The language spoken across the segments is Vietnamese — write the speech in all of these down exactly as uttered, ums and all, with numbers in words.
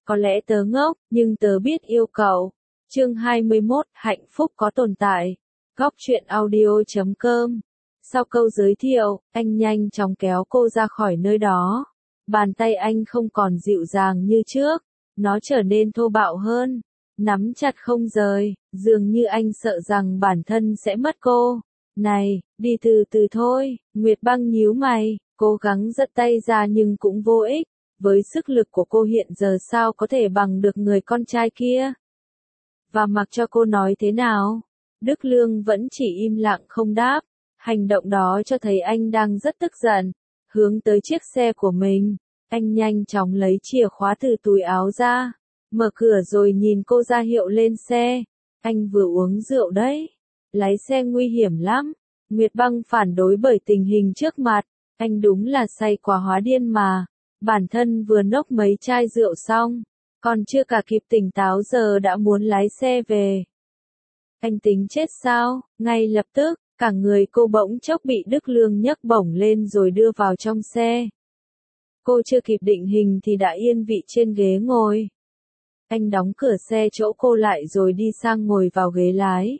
Có lẽ tớ ngốc, nhưng tớ biết yêu cậu. Chương hai mươi mốt, hạnh phúc có tồn tại. Góc truyện audio chấm com. Sau câu giới thiệu, anh nhanh chóng kéo cô ra khỏi nơi đó. Bàn tay anh không còn dịu dàng như trước, nó trở nên thô bạo hơn, nắm chặt không rời, dường như anh sợ rằng bản thân sẽ mất cô. Này, đi từ từ thôi, Nguyệt Băng nhíu mày, cố gắng giật tay ra nhưng cũng vô ích. Với sức lực của cô hiện giờ sao có thể bằng được người con trai kia? Và mặc cho cô nói thế nào, Đức Lương vẫn chỉ im lặng không đáp. Hành động đó cho thấy anh đang rất tức giận. Hướng tới chiếc xe của mình, anh nhanh chóng lấy chìa khóa từ túi áo ra, mở cửa rồi nhìn cô ra hiệu lên xe. Anh vừa uống rượu đấy, lái xe nguy hiểm lắm. Nguyệt Băng phản đối bởi tình hình trước mặt, anh đúng là say quá hóa điên mà. Bản thân vừa nốc mấy chai rượu xong, còn chưa cả kịp tỉnh táo giờ đã muốn lái xe về. Anh tính chết sao? Ngay lập tức, cả người cô bỗng chốc bị Đức Lương nhấc bổng lên rồi đưa vào trong xe. Cô chưa kịp định hình thì đã yên vị trên ghế ngồi. Anh đóng cửa xe chỗ cô lại rồi đi sang ngồi vào ghế lái.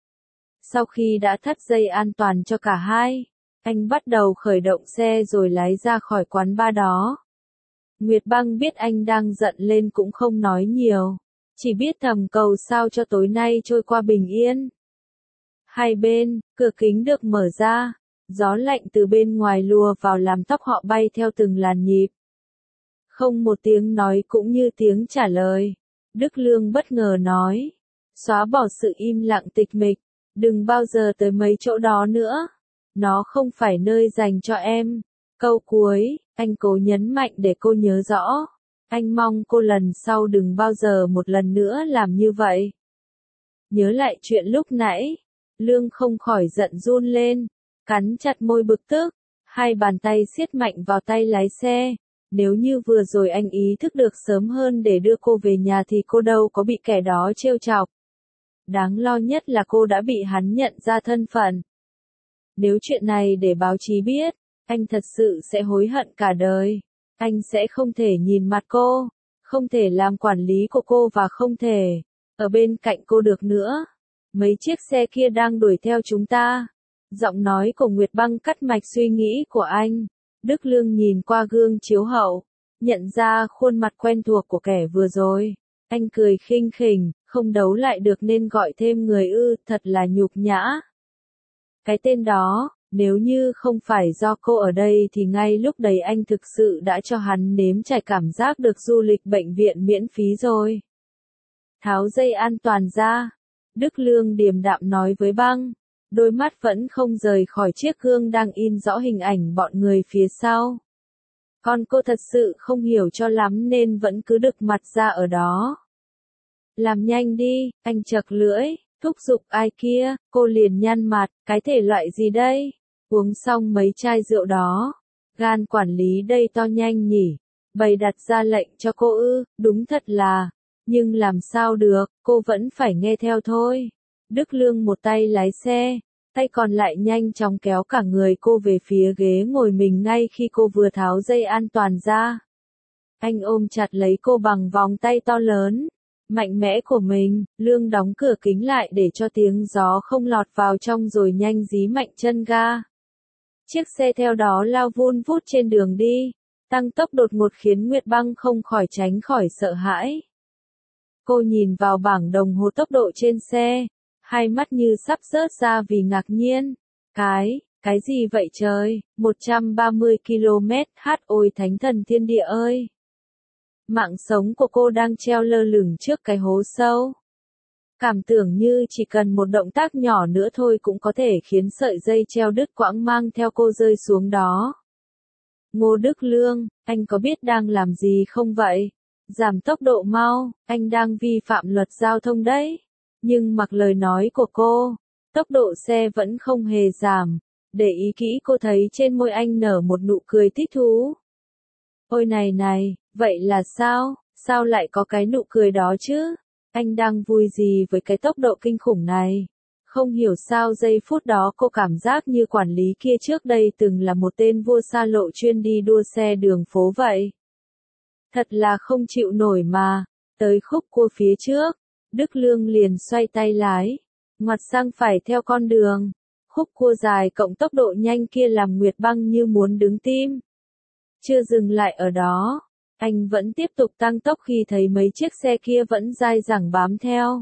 Sau khi đã thắt dây an toàn cho cả hai, anh bắt đầu khởi động xe rồi lái ra khỏi quán bar đó. Nguyệt Băng biết anh đang giận lên cũng không nói nhiều, chỉ biết thầm cầu sao cho tối nay trôi qua bình yên. Hai bên, cửa kính được mở ra, gió lạnh từ bên ngoài lùa vào làm tóc họ bay theo từng làn nhịp. Không một tiếng nói cũng như tiếng trả lời. Đức Lương bất ngờ nói, xóa bỏ sự im lặng tịch mịch, đừng bao giờ tới mấy chỗ đó nữa. Nó không phải nơi dành cho em. Câu cuối, anh cố nhấn mạnh để cô nhớ rõ. Anh mong cô lần sau đừng bao giờ một lần nữa làm như vậy. Nhớ lại chuyện lúc nãy, Lương không khỏi giận run lên, cắn chặt môi bực tức, hai bàn tay siết mạnh vào tay lái xe. Nếu như vừa rồi anh ý thức được sớm hơn để đưa cô về nhà thì cô đâu có bị kẻ đó trêu chọc. Đáng lo nhất là cô đã bị hắn nhận ra thân phận. Nếu chuyện này để báo chí biết, anh thật sự sẽ hối hận cả đời. Anh sẽ không thể nhìn mặt cô, không thể làm quản lý của cô và không thể ở bên cạnh cô được nữa. Mấy chiếc xe kia đang đuổi theo chúng ta. Giọng nói của Nguyệt Băng cắt mạch suy nghĩ của anh. Đức Lương nhìn qua gương chiếu hậu, nhận ra khuôn mặt quen thuộc của kẻ vừa rồi. Anh cười khinh khỉnh, không đấu lại được nên gọi thêm người ư, thật là nhục nhã. Cái tên đó, nếu như không phải do cô ở đây thì ngay lúc đấy anh thực sự đã cho hắn nếm trải cảm giác được du lịch bệnh viện miễn phí rồi. Tháo dây an toàn ra, Đức Lương điềm đạm nói với Băng, đôi mắt vẫn không rời khỏi chiếc gương đang in rõ hình ảnh bọn người phía sau. Còn cô thật sự không hiểu cho lắm nên vẫn cứ đực mặt ra ở đó. Làm nhanh đi, anh chật lưỡi, thúc giục ai kia, cô liền nhăn mặt, cái thể loại gì đây? Uống xong mấy chai rượu đó, gan quản lý đây to nhanh nhỉ, bày đặt ra lệnh cho cô ư, đúng thật là, nhưng làm sao được, cô vẫn phải nghe theo thôi. Đức Lương một tay lái xe, tay còn lại nhanh chóng kéo cả người cô về phía ghế ngồi mình ngay khi cô vừa tháo dây an toàn ra. Anh ôm chặt lấy cô bằng vòng tay to lớn, mạnh mẽ của mình. Lương đóng cửa kính lại để cho tiếng gió không lọt vào trong rồi nhanh dí mạnh chân ga. Chiếc xe theo đó lao vun vút trên đường đi, tăng tốc đột ngột khiến Nguyệt Băng không khỏi tránh khỏi sợ hãi. Cô nhìn vào bảng đồng hồ tốc độ trên xe, hai mắt như sắp rớt ra vì ngạc nhiên. Cái, cái gì vậy trời, một trăm ba mươi ki lô mét hát, ôi thánh thần thiên địa ơi. Mạng sống của cô đang treo lơ lửng trước cái hố sâu. Cảm tưởng như chỉ cần một động tác nhỏ nữa thôi cũng có thể khiến sợi dây treo đứt quãng mang theo cô rơi xuống đó. Ngô Đức Lương, anh có biết đang làm gì không vậy? Giảm tốc độ mau, anh đang vi phạm luật giao thông đấy. Nhưng mặc lời nói của cô, tốc độ xe vẫn không hề giảm. Để ý kỹ cô thấy trên môi anh nở một nụ cười thích thú. Ôi này này, vậy là sao? Sao lại có cái nụ cười đó chứ? Anh đang vui gì với cái tốc độ kinh khủng này? Không hiểu sao giây phút đó cô cảm giác như quản lý kia trước đây từng là một tên vua xa lộ chuyên đi đua xe đường phố vậy. Thật là không chịu nổi mà. Tới khúc cua phía trước, Đức Lương liền xoay tay lái, ngoặt sang phải theo con đường. Khúc cua dài cộng tốc độ nhanh kia làm Nguyệt Băng như muốn đứng tim. Chưa dừng lại ở đó, anh vẫn tiếp tục tăng tốc khi thấy mấy chiếc xe kia vẫn dai dẳng bám theo.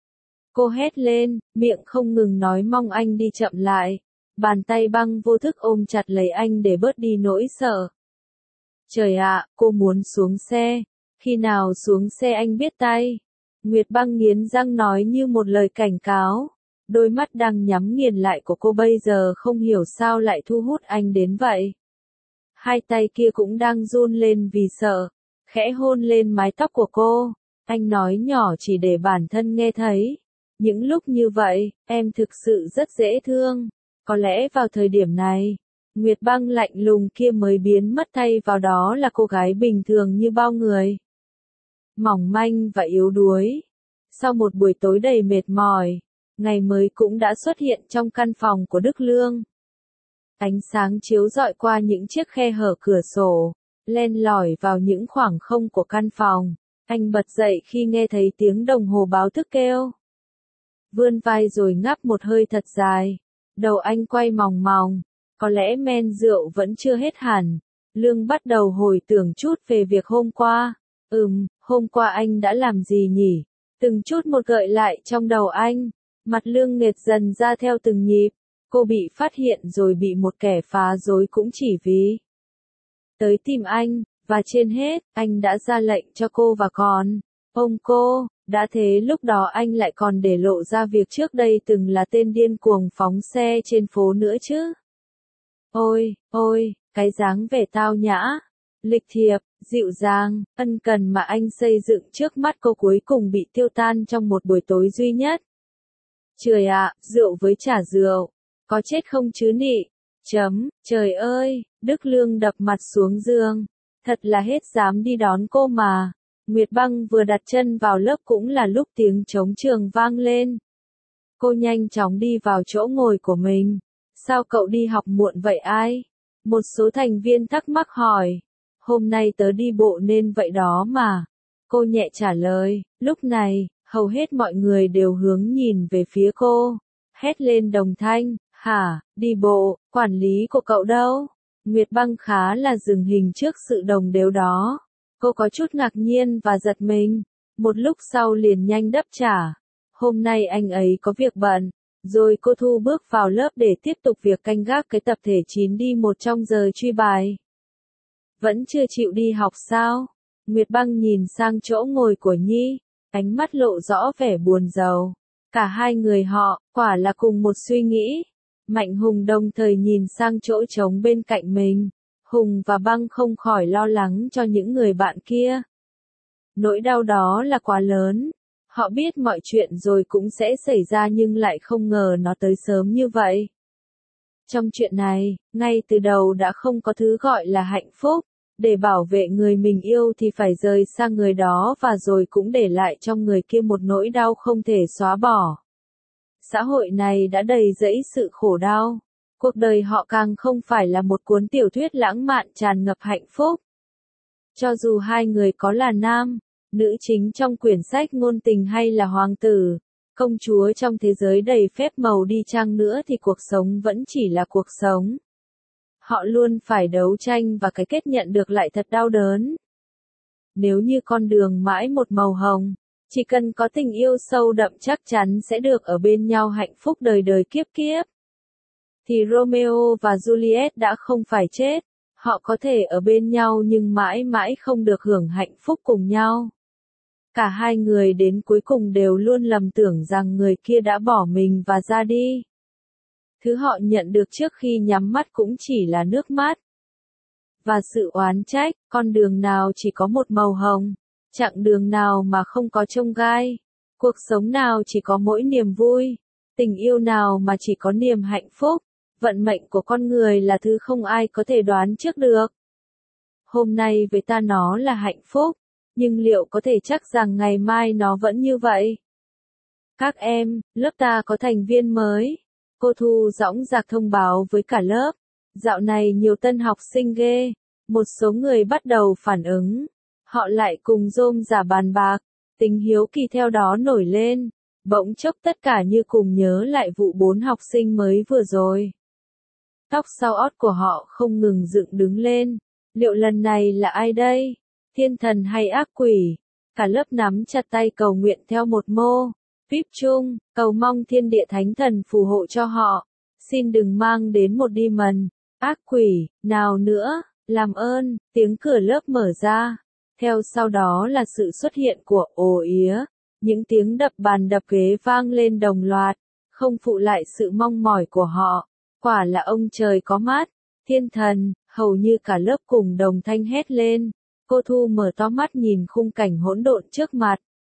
Cô hét lên, miệng không ngừng nói mong anh đi chậm lại. Bàn tay Băng vô thức ôm chặt lấy anh để bớt đi nỗi sợ. Trời ạ, cô muốn xuống xe. Khi nào xuống xe anh biết tay. Nguyệt Băng nghiến răng nói như một lời cảnh cáo. Đôi mắt đang nhắm nghiền lại của cô bây giờ không hiểu sao lại thu hút anh đến vậy. Hai tay kia cũng đang run lên vì sợ, khẽ hôn lên mái tóc của cô. Anh nói nhỏ chỉ để bản thân nghe thấy. Những lúc như vậy, em thực sự rất dễ thương. Có lẽ vào thời điểm này, Nguyệt Băng lạnh lùng kia mới biến mất thay vào đó là cô gái bình thường như bao người. Mỏng manh và yếu đuối. Sau một buổi tối đầy mệt mỏi, ngày mới cũng đã xuất hiện trong căn phòng của Đức Lương. Ánh sáng chiếu rọi qua những chiếc khe hở cửa sổ, len lỏi vào những khoảng không của căn phòng. Anh bật dậy khi nghe thấy tiếng đồng hồ báo thức kêu. Vươn vai rồi ngáp một hơi thật dài. Đầu anh quay mòng mòng. Có lẽ men rượu vẫn chưa hết hẳn. Lương bắt đầu hồi tưởng chút về việc hôm qua. Ừm, hôm qua anh đã làm gì nhỉ? Từng chút một gợi lại trong đầu anh. Mặt Lương nghệt dần ra theo từng nhịp. Cô bị phát hiện rồi bị một kẻ phá rối cũng chỉ vì tới tìm anh, và trên hết, anh đã ra lệnh cho cô và còn ôm cô. Đã thế lúc đó anh lại còn để lộ ra việc trước đây từng là tên điên cuồng phóng xe trên phố nữa chứ. Ôi, ôi, cái dáng vẻ tao nhã, lịch thiệp, dịu dàng, ân cần mà anh xây dựng trước mắt cô cuối cùng bị tiêu tan trong một buổi tối duy nhất. Trời ạ, rượu với chả rượu, có chết không chứ nị? Chấm, trời ơi, Đức Lương đập mặt xuống giường, thật là hết dám đi đón cô mà. Nguyệt Băng vừa đặt chân vào lớp cũng là lúc tiếng trống trường vang lên. Cô nhanh chóng đi vào chỗ ngồi của mình. Sao cậu đi học muộn vậy ai? Một số thành viên thắc mắc hỏi. Hôm nay tớ đi bộ nên vậy đó mà. Cô nhẹ trả lời. Lúc này, hầu hết mọi người đều hướng nhìn về phía cô. Hét lên đồng thanh. Hả, đi bộ, quản lý của cậu đâu? Nguyệt Băng khá là dừng hình trước sự đồng đều đó. Cô có chút ngạc nhiên và giật mình. Một lúc sau liền nhanh đáp trả. Hôm nay anh ấy có việc bận. Rồi cô thu bước vào lớp để tiếp tục việc canh gác cái tập thể chín đi một trong giờ truy bài. Vẫn chưa chịu đi học sao? Nguyệt Băng nhìn sang chỗ ngồi của Nhi. Ánh mắt lộ rõ vẻ buồn rầu. Cả hai người họ, quả là cùng một suy nghĩ. Mạnh Hùng đồng thời nhìn sang chỗ trống bên cạnh mình. Hùng và Băng không khỏi lo lắng cho những người bạn kia. Nỗi đau đó là quá lớn. Họ biết mọi chuyện rồi cũng sẽ xảy ra nhưng lại không ngờ nó tới sớm như vậy. Trong chuyện này, ngay từ đầu đã không có thứ gọi là hạnh phúc. Để bảo vệ người mình yêu thì phải rời xa người đó và rồi cũng để lại trong người kia một nỗi đau không thể xóa bỏ. Xã hội này đã đầy rẫy sự khổ đau. Cuộc đời họ càng không phải là một cuốn tiểu thuyết lãng mạn tràn ngập hạnh phúc. Cho dù hai người có là nam, nữ chính trong quyển sách ngôn tình hay là hoàng tử, công chúa trong thế giới đầy phép màu đi chăng nữa thì cuộc sống vẫn chỉ là cuộc sống. Họ luôn phải đấu tranh và cái kết nhận được lại thật đau đớn. Nếu như con đường mãi một màu hồng, chỉ cần có tình yêu sâu đậm chắc chắn sẽ được ở bên nhau hạnh phúc đời đời kiếp kiếp. Thì Romeo và Juliet đã không phải chết, họ có thể ở bên nhau nhưng mãi mãi không được hưởng hạnh phúc cùng nhau. Cả hai người đến cuối cùng đều luôn lầm tưởng rằng người kia đã bỏ mình và ra đi. Thứ họ nhận được trước khi nhắm mắt cũng chỉ là nước mắt. Và sự oán trách, con đường nào chỉ có một màu hồng, chặng đường nào mà không có chông gai, cuộc sống nào chỉ có mỗi niềm vui, tình yêu nào mà chỉ có niềm hạnh phúc. Vận mệnh của con người là thứ không ai có thể đoán trước được. Hôm nay với ta nó là hạnh phúc, nhưng liệu có thể chắc rằng ngày mai nó vẫn như vậy? Các em, lớp ta có thành viên mới. Cô Thu dõng dạc thông báo với cả lớp. Dạo này nhiều tân học sinh ghê. Một số người bắt đầu phản ứng. Họ lại cùng rôm rả bàn bạc, tính hiếu kỳ theo đó nổi lên, bỗng chốc tất cả như cùng nhớ lại vụ bốn học sinh mới vừa rồi. Tóc sau ót của họ không ngừng dựng đứng lên, liệu lần này là ai đây? Thiên thần hay ác quỷ? Cả lớp nắm chặt tay cầu nguyện theo một mô, víp chung, cầu mong thiên địa thánh thần phù hộ cho họ, xin đừng mang đến một demon, ác quỷ, nào nữa, làm ơn, tiếng cửa lớp mở ra. Theo sau đó là sự xuất hiện của ồ ía, những tiếng đập bàn đập ghế vang lên đồng loạt, không phụ lại sự mong mỏi của họ. Quả là ông trời có mắt, thiên thần, hầu như cả lớp cùng đồng thanh hét lên. Cô Thu mở to mắt nhìn khung cảnh hỗn độn trước mặt.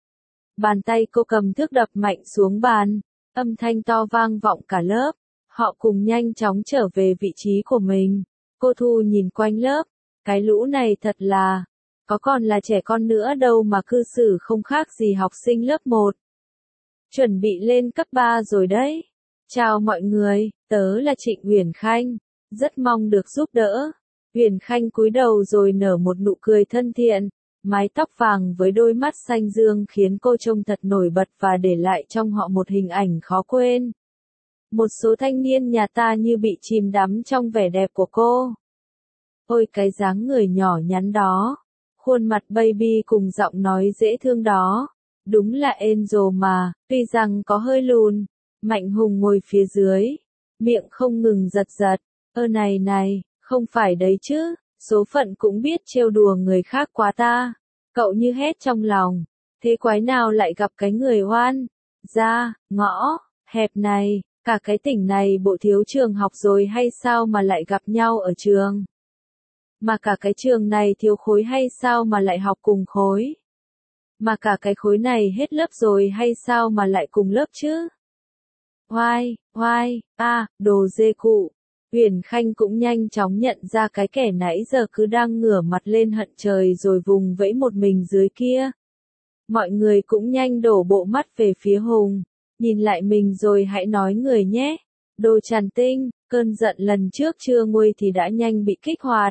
Bàn tay cô cầm thước đập mạnh xuống bàn, âm thanh to vang vọng cả lớp. Họ cùng nhanh chóng trở về vị trí của mình. Cô Thu nhìn quanh lớp, cái lũ này thật là, có còn là trẻ con nữa đâu mà cư xử không khác gì học sinh lớp một. Chuẩn bị lên cấp ba rồi đấy. Chào mọi người, tớ là Trịnh Uyển Khanh, rất mong được giúp đỡ. Uyển Khanh cúi đầu rồi nở một nụ cười thân thiện, mái tóc vàng với đôi mắt xanh dương khiến cô trông thật nổi bật và để lại trong họ một hình ảnh khó quên. Một số thanh niên nhà ta như bị chìm đắm trong vẻ đẹp của cô. Ôi cái dáng người nhỏ nhắn đó, khuôn mặt baby cùng giọng nói dễ thương đó, đúng là Angel mà, tuy rằng có hơi lùn. Mạnh Hùng ngồi phía dưới, miệng không ngừng giật giật, ơ này này, không phải đấy chứ, số phận cũng biết trêu đùa người khác quá ta. Cậu như hét trong lòng, thế quái nào lại gặp cái người oan, ra, ngõ, hẹp này, cả cái tỉnh này bộ thiếu trường học rồi hay sao mà lại gặp nhau ở trường? Mà cả cái trường này thiếu khối hay sao mà lại học cùng khối? Mà cả cái khối này hết lớp rồi hay sao mà lại cùng lớp chứ? Oai, oai, a, đồ dê cụ. Uyển Khanh cũng nhanh chóng nhận ra cái kẻ nãy giờ cứ đang ngửa mặt lên hận trời rồi vùng vẫy một mình dưới kia. Mọi người cũng nhanh đổ bộ mắt về phía Hùng, nhìn lại mình rồi hãy nói người nhé. Đồ tràn tinh, cơn giận lần trước chưa nguôi thì đã nhanh bị kích hoạt.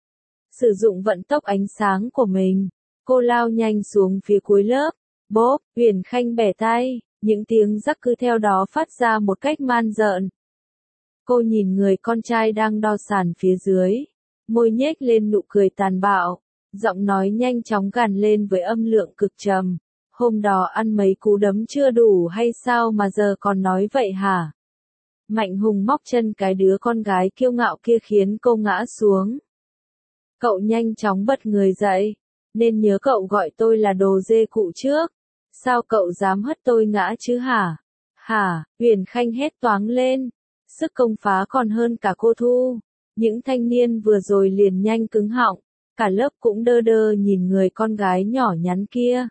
Sử dụng vận tốc ánh sáng của mình, cô lao nhanh xuống phía cuối lớp. Bốp, Uyển Khanh bẻ tay. Những tiếng rắc cứ theo đó phát ra một cách man rợn. Cô nhìn người con trai đang đo sàn phía dưới, môi nhếch lên nụ cười tàn bạo, giọng nói nhanh chóng gằn lên với âm lượng cực trầm. Hôm đó ăn mấy cú đấm chưa đủ hay sao mà giờ còn nói vậy hả? Mạnh Hùng móc chân cái đứa con gái kiêu ngạo kia khiến cô ngã xuống. Cậu nhanh chóng bật người dậy, nên nhớ cậu gọi tôi là đồ dê cụ trước. Sao cậu dám hất tôi ngã chứ hả? Hả? Uyển Khanh hét toáng lên. Sức công phá còn hơn cả cô Thu. Những thanh niên vừa rồi liền nhanh cứng họng. Cả lớp cũng đơ đơ nhìn người con gái nhỏ nhắn kia.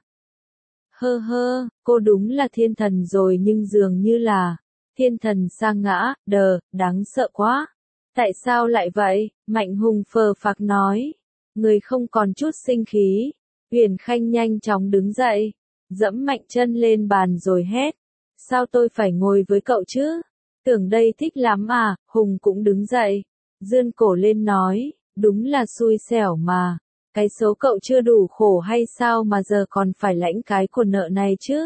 Hơ hơ, cô đúng là thiên thần rồi nhưng dường như là thiên thần sa ngã, đờ, đáng sợ quá. Tại sao lại vậy? Mạnh Hùng phờ phạc nói. Người không còn chút sinh khí. Uyển Khanh nhanh chóng đứng dậy. Dẫm mạnh chân lên bàn rồi hét. Sao tôi phải ngồi với cậu chứ? Tưởng đây thích lắm à? Hùng cũng đứng dậy. Giương cổ lên nói. Đúng là xui xẻo mà. Cái số cậu chưa đủ khổ hay sao mà giờ còn phải lãnh cái của nợ này chứ?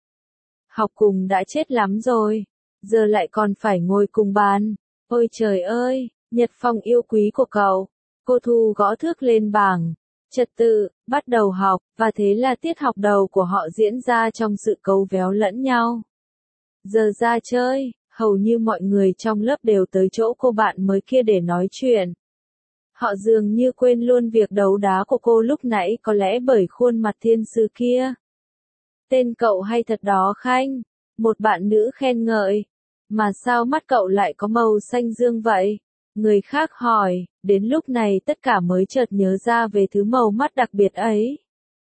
Học cùng đã chết lắm rồi. Giờ lại còn phải ngồi cùng bàn. Ôi trời ơi, Nhật Phong yêu quý của cậu. Cô Thu gõ thước lên bảng. Trật tự, bắt đầu học, và thế là tiết học đầu của họ diễn ra trong sự cấu véo lẫn nhau. Giờ ra chơi, hầu như mọi người trong lớp đều tới chỗ cô bạn mới kia để nói chuyện. Họ dường như quên luôn việc đấu đá của cô lúc nãy có lẽ bởi khuôn mặt thiên sư kia. Tên cậu hay thật đó Khanh, một bạn nữ khen ngợi. Mà sao mắt cậu lại có màu xanh dương vậy? Người khác hỏi, đến lúc này tất cả mới chợt nhớ ra về thứ màu mắt đặc biệt ấy.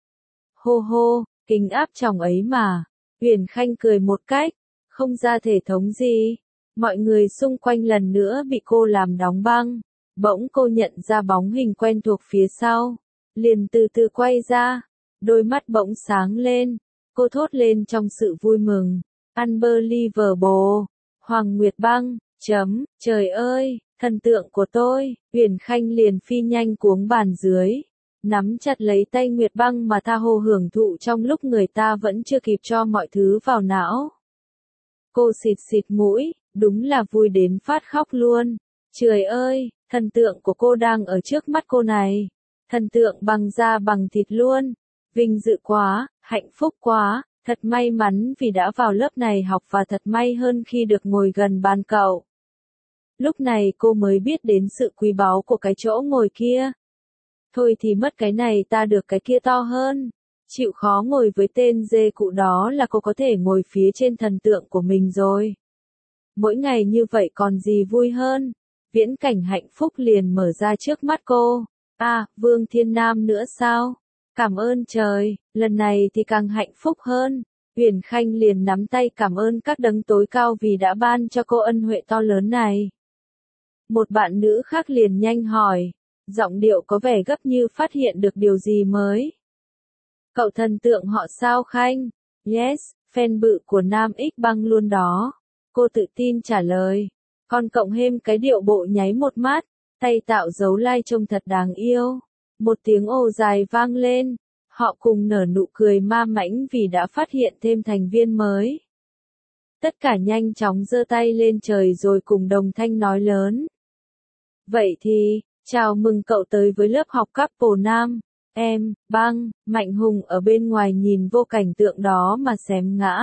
Hô hô, kính áp tròng ấy mà. Uyển Khanh cười một cách, không ra thể thống gì. Mọi người xung quanh lần nữa bị cô làm đóng băng. Bỗng cô nhận ra bóng hình quen thuộc phía sau. Liền từ từ quay ra. Đôi mắt bỗng sáng lên. Cô thốt lên trong sự vui mừng. Unbelievable. Hoàng Nguyệt Băng, chấm, trời ơi, thần tượng của tôi. Uyển Khanh liền phi nhanh cuống bàn dưới. nắm chặt lấy tay Nguyệt Băng mà tha hồ hưởng thụ trong lúc người ta vẫn chưa kịp cho mọi thứ vào não. Cô xịt xịt mũi, đúng là vui đến phát khóc luôn. Trời ơi, thần tượng của cô đang ở trước mắt cô này. Thần tượng bằng da bằng thịt luôn. Vinh dự quá, hạnh phúc quá, thật may mắn vì đã vào lớp này học và thật may hơn khi được ngồi gần bàn cậu. Lúc này cô mới biết đến sự quý báu của cái chỗ ngồi kia. Thôi thì mất cái này ta được cái kia to hơn. Chịu khó ngồi với tên dê cụ đó là cô có thể ngồi phía trên thần tượng của mình rồi. Mỗi ngày như vậy còn gì vui hơn. Viễn cảnh hạnh phúc liền mở ra trước mắt cô. À, Vương Thiên Nam nữa sao? Cảm ơn trời, lần này thì càng hạnh phúc hơn. Uyển Khanh liền nắm tay cảm ơn các đấng tối cao vì đã ban cho cô ân huệ to lớn này. Một bạn nữ khác liền nhanh hỏi, giọng điệu có vẻ gấp như phát hiện được điều gì mới. Cậu thần tượng họ sao Khanh? Yes, fan bự của Nam X Băng luôn đó. Cô tự tin trả lời. Còn cộng thêm cái điệu bộ nháy một mắt, tay tạo dấu like trông thật đáng yêu. Một tiếng ồ dài vang lên, họ cùng nở nụ cười ma mãnh vì đã phát hiện thêm thành viên mới. Tất cả nhanh chóng giơ tay lên trời rồi cùng đồng thanh nói lớn. Vậy thì, chào mừng cậu tới với lớp học couple nam. Em, Băng, Mạnh Hùng ở bên ngoài nhìn vô cảnh tượng đó mà xém ngã.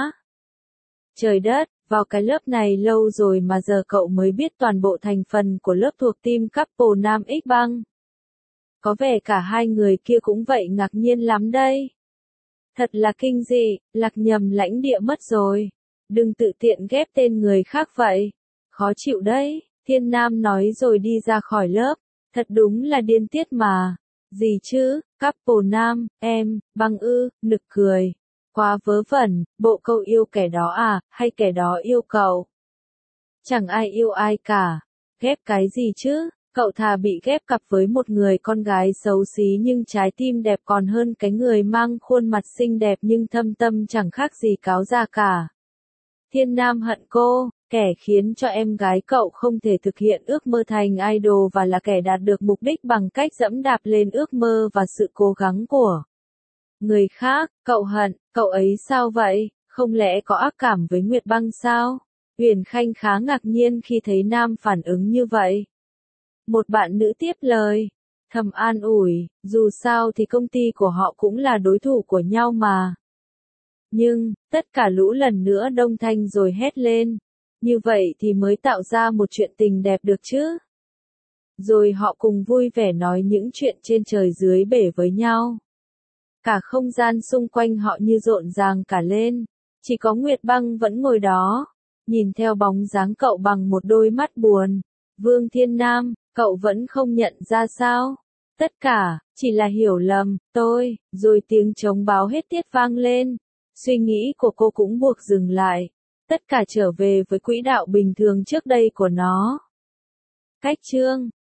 Trời đất, vào cái lớp này lâu rồi mà giờ cậu mới biết toàn bộ thành phần của lớp thuộc team couple nam X Băng. Có vẻ cả hai người kia cũng vậy ngạc nhiên lắm đây. Thật là kinh dị, lạc nhầm lãnh địa mất rồi. Đừng tự tiện ghép tên người khác vậy. Khó chịu đấy, Thiên Nam nói rồi đi ra khỏi lớp. Thật đúng là điên tiết mà. Gì chứ, couple nam, em, Băng ư, nực cười. Quá vớ vẩn, bộ cậu yêu kẻ đó à, hay kẻ đó yêu cậu? Chẳng ai yêu ai cả. Ghép cái gì chứ? Cậu thà bị ghép cặp với một người con gái xấu xí nhưng trái tim đẹp còn hơn cái người mang khuôn mặt xinh đẹp nhưng thâm tâm chẳng khác gì cáo già cả. Thiên Nam hận cô, kẻ khiến cho em gái cậu không thể thực hiện ước mơ thành idol và là kẻ đạt được mục đích bằng cách dẫm đạp lên ước mơ và sự cố gắng của người khác. Cậu hận, cậu ấy sao vậy? Không lẽ có ác cảm với Nguyệt Băng sao? Uyển Khanh khá ngạc nhiên khi thấy Nam phản ứng như vậy. Một bạn nữ tiếp lời, thầm an ủi, dù sao thì công ty của họ cũng là đối thủ của nhau mà. Nhưng, tất cả lũ lần nữa đông thanh rồi hét lên. Như vậy thì mới tạo ra một chuyện tình đẹp được chứ. Rồi họ cùng vui vẻ nói những chuyện trên trời dưới bể với nhau. Cả không gian xung quanh họ như rộn ràng cả lên. Chỉ có Nguyệt Băng vẫn ngồi đó, nhìn theo bóng dáng cậu bằng một đôi mắt buồn. Vương Thiên Nam, cậu vẫn không nhận ra sao? Tất cả, chỉ là hiểu lầm, tôi, rồi tiếng trống báo hết tiết vang lên. Suy nghĩ của cô cũng buộc dừng lại. Tất cả trở về với quỹ đạo bình thường trước đây của nó. Cách chương